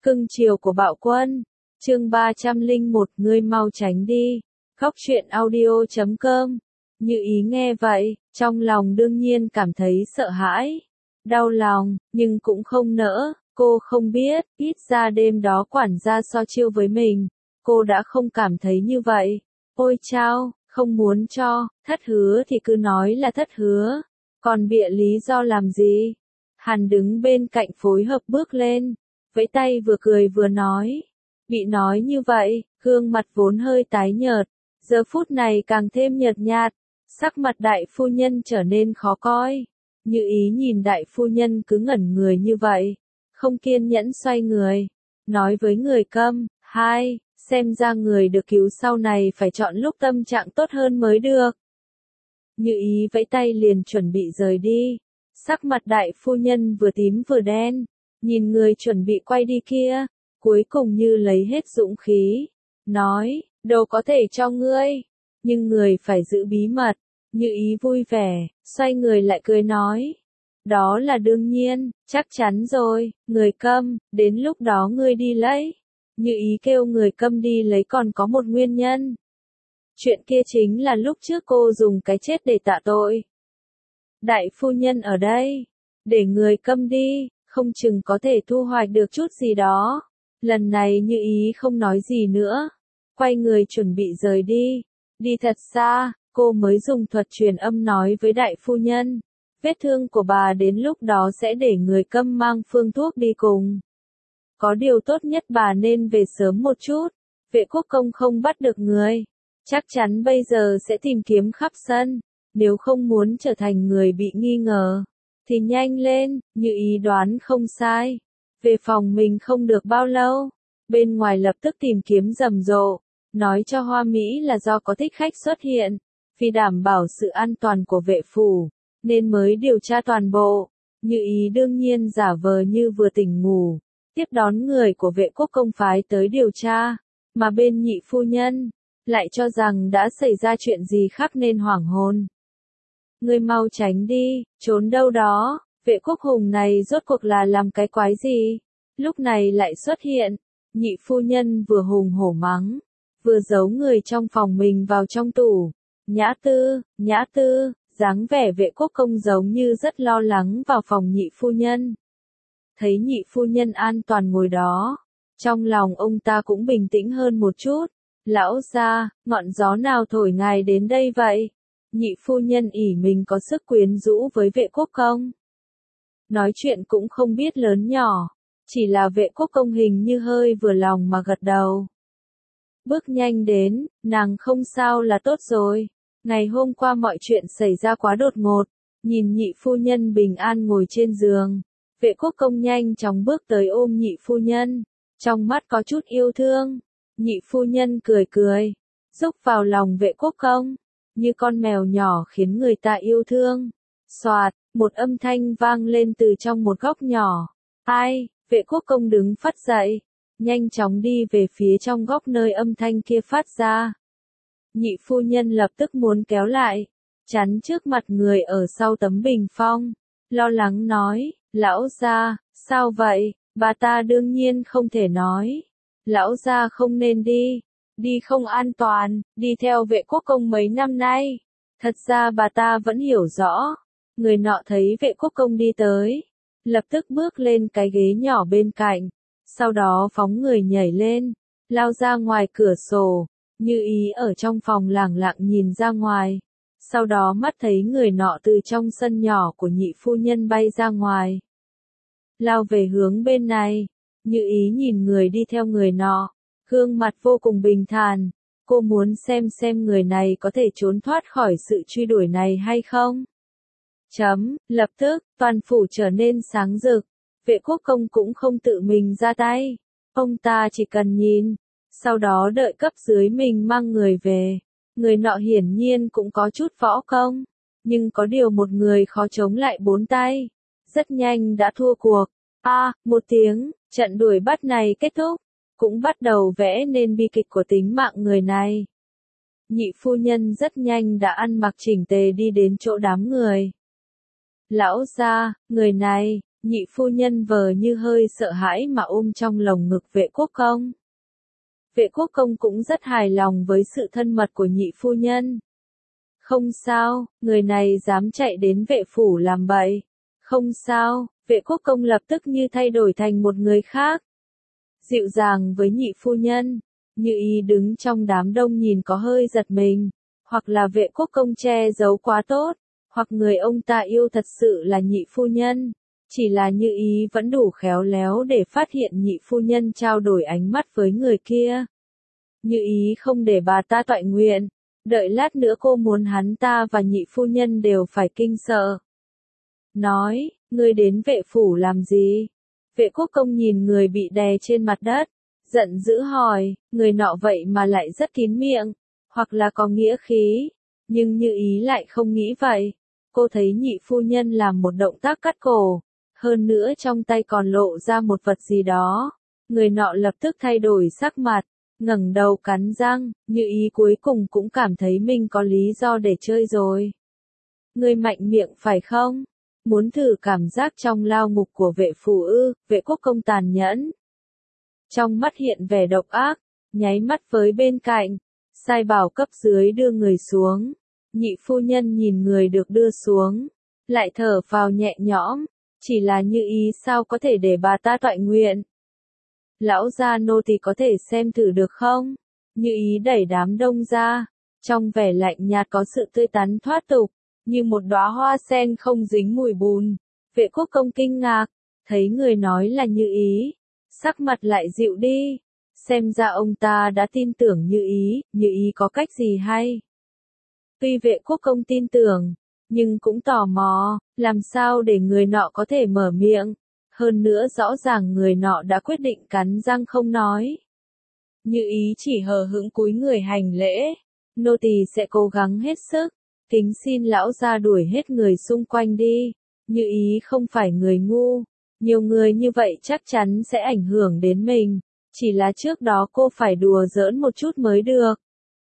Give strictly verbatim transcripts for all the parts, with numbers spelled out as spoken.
Cưng chiều của Bạo Quân. Chương ba trăm lẻ một, ngươi mau tránh đi. Khóc chuyện audio chấm com. Như Ý nghe vậy, trong lòng đương nhiên cảm thấy sợ hãi, đau lòng, nhưng cũng không nỡ. Cô không biết, ít ra đêm đó quản gia so chiêu với mình, cô đã không cảm thấy như vậy. Ôi chao, không muốn cho, thất hứa thì cứ nói là thất hứa, còn bịa lý do làm gì? Hàn đứng bên cạnh phối hợp bước lên, vẫy tay vừa cười vừa nói. Bị nói như vậy, gương mặt vốn hơi tái nhợt, giờ phút này càng thêm nhợt nhạt, sắc mặt đại phu nhân trở nên khó coi. Như Ý nhìn đại phu nhân cứ ngẩn người như vậy, không kiên nhẫn xoay người, nói với người câm, hai, xem ra người được cứu sau này phải chọn lúc tâm trạng tốt hơn mới được. Như Ý vẫy tay liền chuẩn bị rời đi, sắc mặt đại phu nhân vừa tím vừa đen, nhìn người chuẩn bị quay đi kia, cuối cùng như lấy hết dũng khí, nói, đâu có thể cho ngươi, nhưng người phải giữ bí mật. Như Ý vui vẻ, xoay người lại cười nói, đó là đương nhiên, chắc chắn rồi, người câm, đến lúc đó ngươi đi lấy. Như Ý kêu người câm đi lấy còn có một nguyên nhân. Chuyện kia chính là lúc trước cô dùng cái chết để tạ tội. Đại phu nhân ở đây, để người câm đi, không chừng có thể thu hoạch được chút gì đó. Lần này Như Ý không nói gì nữa, quay người chuẩn bị rời đi, đi thật xa. Cô mới dùng thuật truyền âm nói với đại phu nhân, vết thương của bà đến lúc đó sẽ để người câm mang phương thuốc đi cùng. Có điều tốt nhất bà nên về sớm một chút, Vệ Quốc Công không bắt được người, chắc chắn bây giờ sẽ tìm kiếm khắp sân, nếu không muốn trở thành người bị nghi ngờ, thì nhanh lên. Như Ý đoán không sai, về phòng mình không được bao lâu, bên ngoài lập tức tìm kiếm rầm rộ, nói cho Hoa Mỹ là do có thích khách xuất hiện. Vì đảm bảo sự an toàn của vệ phủ, nên mới điều tra toàn bộ. Như Ý đương nhiên giả vờ như vừa tỉnh ngủ, tiếp đón người của Vệ Quốc Công phái tới điều tra, mà bên nhị phu nhân lại cho rằng đã xảy ra chuyện gì khác nên hoảng hồn. Ngươi mau tránh đi, trốn đâu đó, Vệ Quốc Hùng này rốt cuộc là làm cái quái gì? Lúc này lại xuất hiện, nhị phu nhân vừa hùng hổ mắng, vừa giấu người trong phòng mình vào trong tủ. Nhã Tư, Nhã Tư, dáng vẻ Vệ Quốc Công giống như rất lo lắng vào phòng nhị phu nhân. Thấy nhị phu nhân an toàn ngồi đó, trong lòng ông ta cũng bình tĩnh hơn một chút. Lão gia, ngọn gió nào thổi ngài đến đây vậy? Nhị phu nhân ỷ mình có sức quyến rũ với Vệ Quốc Công. Nói chuyện cũng không biết lớn nhỏ, chỉ là Vệ Quốc Công hình như hơi vừa lòng mà gật đầu. Bước nhanh đến, nàng không sao là tốt rồi. Ngày hôm qua mọi chuyện xảy ra quá đột ngột, nhìn nhị phu nhân bình an ngồi trên giường. Vệ Quốc Công nhanh chóng bước tới ôm nhị phu nhân, trong mắt có chút yêu thương. Nhị phu nhân cười cười, rúc vào lòng Vệ Quốc Công, như con mèo nhỏ khiến người ta yêu thương. Xoạt, một âm thanh vang lên từ trong một góc nhỏ. Ai? Vệ Quốc Công đứng phắt dậy, nhanh chóng đi về phía trong góc nơi âm thanh kia phát ra. Nhị phu nhân lập tức muốn kéo lại, chắn trước mặt người ở sau tấm bình phong, lo lắng nói, lão gia, sao vậy? Bà ta đương nhiên không thể nói, lão gia không nên đi, đi không an toàn, đi theo Vệ Quốc Công mấy năm nay. Thật ra bà ta vẫn hiểu rõ, người nọ thấy Vệ Quốc Công đi tới, lập tức bước lên cái ghế nhỏ bên cạnh, sau đó phóng người nhảy lên, lao ra ngoài cửa sổ. Như Ý ở trong phòng lẳng lặng nhìn ra ngoài, sau đó mắt thấy người nọ từ trong sân nhỏ của nhị phu nhân bay ra ngoài, lao về hướng bên này. Như Ý nhìn người đi theo người nọ, gương mặt vô cùng bình thản, cô muốn xem xem người này có thể trốn thoát khỏi sự truy đuổi này hay không. Chấm, lập tức, toàn phủ trở nên sáng rực, Vệ Quốc Công cũng không tự mình ra tay, ông ta chỉ cần nhìn, sau đó đợi cấp dưới mình mang người về. Người nọ hiển nhiên cũng có chút võ công, nhưng có điều một người khó chống lại bốn tay, rất nhanh đã thua cuộc. A, à, một tiếng, trận đuổi bắt này kết thúc, cũng bắt đầu vẽ nên bi kịch của tính mạng người này. Nhị phu nhân rất nhanh đã ăn mặc chỉnh tề đi đến chỗ đám người. Lão gia, người này, Nhị phu nhân vờ như hơi sợ hãi mà ôm trong lồng ngực vệ quốc công. Vệ quốc công cũng rất hài lòng với sự thân mật của nhị phu nhân. Không sao, người này dám chạy đến vệ phủ làm bậy. Không sao, vệ quốc công lập tức như thay đổi thành một người khác. Dịu dàng với nhị phu nhân, Như Ý đứng trong đám đông nhìn có hơi giật mình, hoặc là vệ quốc công che giấu quá tốt, hoặc người ông ta yêu thật sự là nhị phu nhân, chỉ là Như Ý vẫn đủ khéo léo để phát hiện nhị phu nhân trao đổi ánh mắt với người kia. Như Ý không để bà ta toại nguyện, đợi lát nữa cô muốn hắn ta và nhị phu nhân đều phải kinh sợ. Nói, ngươi đến vệ phủ làm gì? Vệ quốc công nhìn người bị đè trên mặt đất, giận dữ hỏi, người nọ vậy mà lại rất kín miệng, hoặc là có nghĩa khí, nhưng Như Ý lại không nghĩ vậy. Cô thấy nhị phu nhân làm một động tác cắt cổ, hơn nữa trong tay còn lộ ra một vật gì đó. Người nọ lập tức thay đổi sắc mặt, ngẩng đầu cắn răng, Như Ý cuối cùng cũng cảm thấy mình có lý do để chơi rồi. Ngươi mạnh miệng phải không? Muốn thử cảm giác trong lao ngục của vệ phủ ư? Vệ quốc công tàn nhẫn. Trong mắt hiện vẻ độc ác, nháy mắt với bên cạnh, sai bảo cấp dưới đưa người xuống. Nhị phu nhân nhìn người được đưa xuống, lại thở phào nhẹ nhõm, chỉ là Như Ý sao có thể để bà ta toại nguyện. Lão gia nô thì có thể xem thử được không? Như Ý đẩy đám đông ra, trong vẻ lạnh nhạt có sự tươi tắn thoát tục, như một đóa hoa sen không dính mùi bùn. Vệ quốc công kinh ngạc, thấy người nói là Như Ý, sắc mặt lại dịu đi, xem ra ông ta đã tin tưởng Như Ý, Như Ý có cách gì hay. Tuy vệ quốc công tin tưởng, nhưng cũng tò mò, làm sao để người nọ có thể mở miệng, hơn nữa rõ ràng người nọ đã quyết định cắn răng không nói. Như Ý chỉ hờ hững cúi người hành lễ, nô tỳ sẽ cố gắng hết sức, kính xin lão gia đuổi hết người xung quanh đi. Như Ý không phải người ngu, nhiều người như vậy chắc chắn sẽ ảnh hưởng đến mình, chỉ là trước đó cô phải đùa giỡn một chút mới được.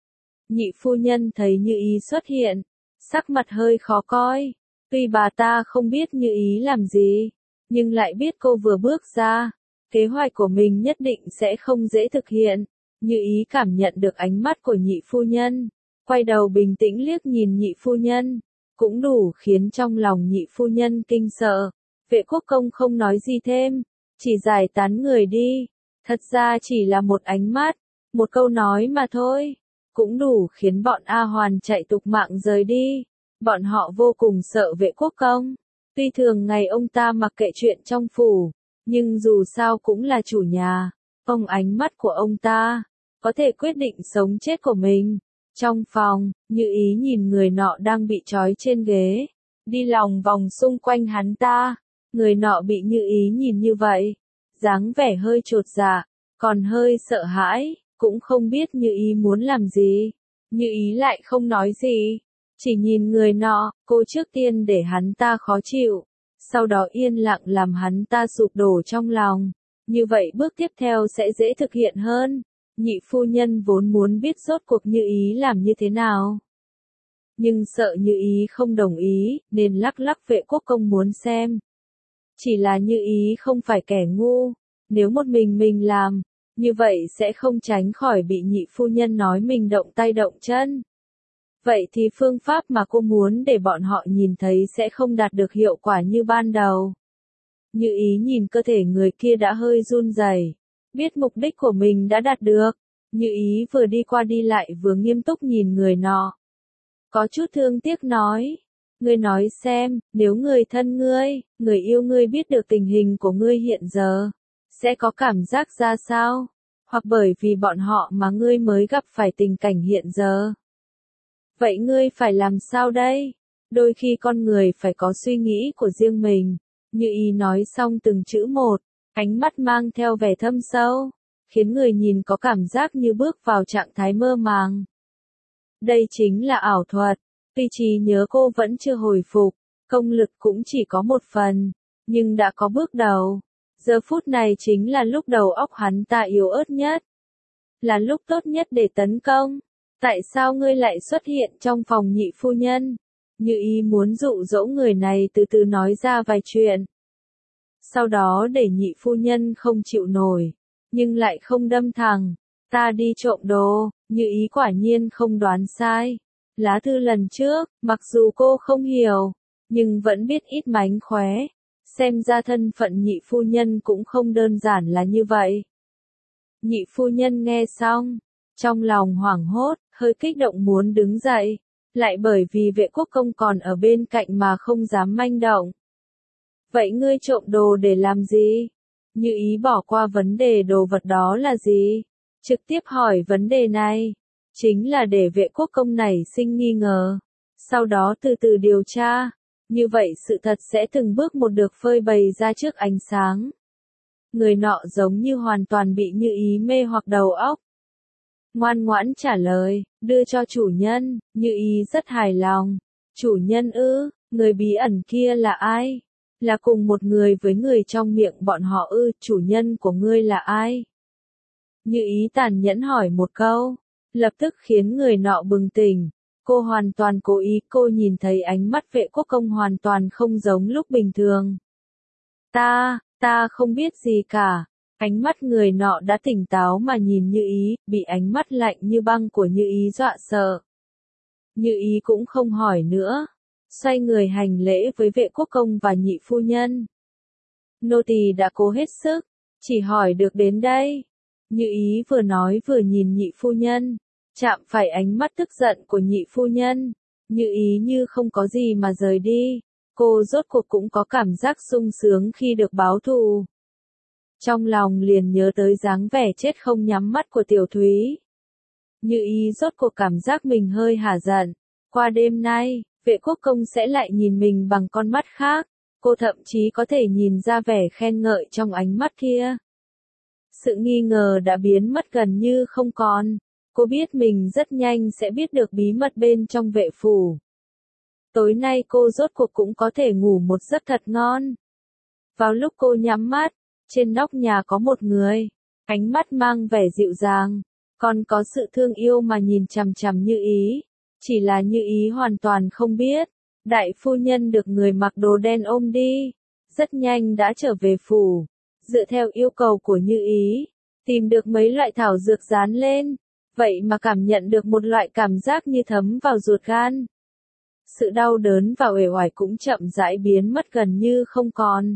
Nhị phu nhân thấy Như Ý xuất hiện, sắc mặt hơi khó coi, tuy bà ta không biết Như Ý làm gì, nhưng lại biết cô vừa bước ra, kế hoạch của mình nhất định sẽ không dễ thực hiện. Như Ý cảm nhận được ánh mắt của nhị phu nhân, quay đầu bình tĩnh liếc nhìn nhị phu nhân, cũng đủ khiến trong lòng nhị phu nhân kinh sợ. Vệ quốc công không nói gì thêm, chỉ giải tán người đi, thật ra chỉ là một ánh mắt, một câu nói mà thôi, cũng đủ khiến bọn A Hoàn chạy tục mạng rời đi. Bọn họ vô cùng sợ vệ quốc công, tuy thường ngày ông ta mặc kệ chuyện trong phủ, nhưng dù sao cũng là chủ nhà, ông ánh mắt của ông ta, có thể quyết định sống chết của mình. Trong phòng, Như Ý nhìn người nọ đang bị trói trên ghế, đi lòng vòng xung quanh hắn ta, người nọ bị Như Ý nhìn như vậy, dáng vẻ hơi chột dạ, còn hơi sợ hãi, cũng không biết Như Ý muốn làm gì. Như Ý lại không nói gì, chỉ nhìn người nọ, cô trước tiên để hắn ta khó chịu, sau đó yên lặng làm hắn ta sụp đổ trong lòng, như vậy bước tiếp theo sẽ dễ thực hiện hơn. Nhị phu nhân vốn muốn biết rốt cuộc Như Ý làm như thế nào, nhưng sợ Như Ý không đồng ý, nên lắc lắc vệ quốc công muốn xem. Chỉ là Như Ý không phải kẻ ngu, nếu một mình mình làm, như vậy sẽ không tránh khỏi bị nhị phu nhân nói mình động tay động chân. Vậy thì phương pháp mà cô muốn để bọn họ nhìn thấy sẽ không đạt được hiệu quả như ban đầu. Như Ý nhìn cơ thể người kia đã hơi run rẩy, biết mục đích của mình đã đạt được. Như Ý vừa đi qua đi lại vừa nghiêm túc nhìn người nọ, có chút thương tiếc nói, ngươi nói xem, nếu người thân ngươi, người yêu ngươi biết được tình hình của ngươi hiện giờ, sẽ có cảm giác ra sao? Hoặc bởi vì bọn họ mà ngươi mới gặp phải tình cảnh hiện giờ. Vậy ngươi phải làm sao đây? Đôi khi con người phải có suy nghĩ của riêng mình. Như Ý nói xong từng chữ một, ánh mắt mang theo vẻ thâm sâu, khiến người nhìn có cảm giác như bước vào trạng thái mơ màng. Đây chính là ảo thuật, tuy trí nhớ cô vẫn chưa hồi phục, công lực cũng chỉ có một phần, nhưng đã có bước đầu. Giờ phút này chính là lúc đầu óc hắn ta yếu ớt nhất, là lúc tốt nhất để tấn công. Tại sao ngươi lại xuất hiện trong phòng nhị phu nhân? Như Ý muốn dụ dỗ người này từ từ nói ra vài chuyện. sau đó để nhị phu nhân không chịu nổi, nhưng lại không đâm thẳng. Ta đi trộm đồ, Như Ý quả nhiên không đoán sai. Lá thư lần trước, mặc dù cô không hiểu, nhưng vẫn biết ít mánh khóe. Xem ra thân phận nhị phu nhân cũng không đơn giản là như vậy. Nhị phu nhân nghe xong, trong lòng hoảng hốt, hơi kích động muốn đứng dậy, lại bởi vì Vệ Quốc Công còn ở bên cạnh mà không dám manh động. Vậy ngươi trộm đồ để làm gì? Như Ý bỏ qua vấn đề đồ vật đó là gì? Trực tiếp hỏi vấn đề này, chính là để Vệ Quốc Công nảy sinh nghi ngờ, sau đó từ từ điều tra, như vậy sự thật sẽ từng bước một được phơi bày ra trước ánh sáng. Người nọ giống như hoàn toàn bị Như Ý mê hoặc đầu óc. Ngoan ngoãn trả lời, đưa cho chủ nhân. Như Ý rất hài lòng. Chủ nhân ư, người bí ẩn kia là ai? Là cùng một người với người trong miệng bọn họ ư, chủ nhân của ngươi là ai? Như Ý tàn nhẫn hỏi một câu, lập tức khiến người nọ bừng tỉnh. Cô hoàn toàn cố ý, cô nhìn thấy ánh mắt Vệ Quốc Công hoàn toàn không giống lúc bình thường. Ta, ta không biết gì cả. Ánh mắt người nọ đã tỉnh táo mà nhìn Như Ý, bị ánh mắt lạnh như băng của Như Ý dọa sợ. Như Ý cũng không hỏi nữa, xoay người hành lễ với Vệ Quốc Công và nhị phu nhân. Nô tỳ đã cố hết sức, chỉ hỏi được đến đây. Như Ý vừa nói vừa nhìn nhị phu nhân, chạm phải ánh mắt tức giận của nhị phu nhân. Như Ý như không có gì mà rời đi, cô rốt cuộc cũng có cảm giác sung sướng khi được báo thù. Trong lòng liền nhớ tới dáng vẻ chết không nhắm mắt của Tiểu Thúy. Như Ý rốt cuộc cảm giác mình hơi hả giận. Qua đêm nay, Vệ Quốc Công sẽ lại nhìn mình bằng con mắt khác. Cô thậm chí có thể nhìn ra vẻ khen ngợi trong ánh mắt kia. Sự nghi ngờ đã biến mất gần như không còn. Cô biết mình rất nhanh sẽ biết được bí mật bên trong vệ phủ. Tối nay cô rốt cuộc cũng có thể ngủ một giấc thật ngon. Vào lúc cô nhắm mắt, trên nóc nhà có một người, ánh mắt mang vẻ dịu dàng, còn có sự thương yêu mà nhìn chằm chằm Như Ý. Chỉ là Như Ý hoàn toàn không biết, đại phu nhân được người mặc đồ đen ôm đi, rất nhanh đã trở về phủ. Dựa theo yêu cầu của Như Ý, tìm được mấy loại thảo dược dán lên, vậy mà cảm nhận được một loại cảm giác như thấm vào ruột gan. Sự đau đớn và uể oải cũng chậm rãi biến mất gần như không còn.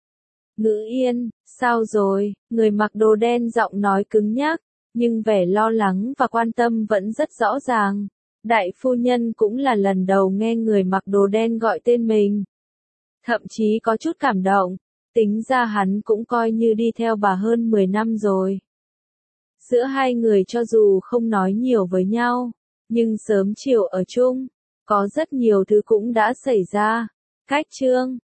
Ngữ Yên, sao rồi? Người mặc đồ đen giọng nói cứng nhắc, nhưng vẻ lo lắng và quan tâm vẫn rất rõ ràng. Đại phu nhân cũng là lần đầu nghe người mặc đồ đen gọi tên mình. Thậm chí có chút cảm động, tính ra hắn cũng coi như đi theo bà hơn mười năm rồi. Giữa hai người cho dù không nói nhiều với nhau, nhưng sớm chiều ở chung, có rất nhiều thứ cũng đã xảy ra. Cách chương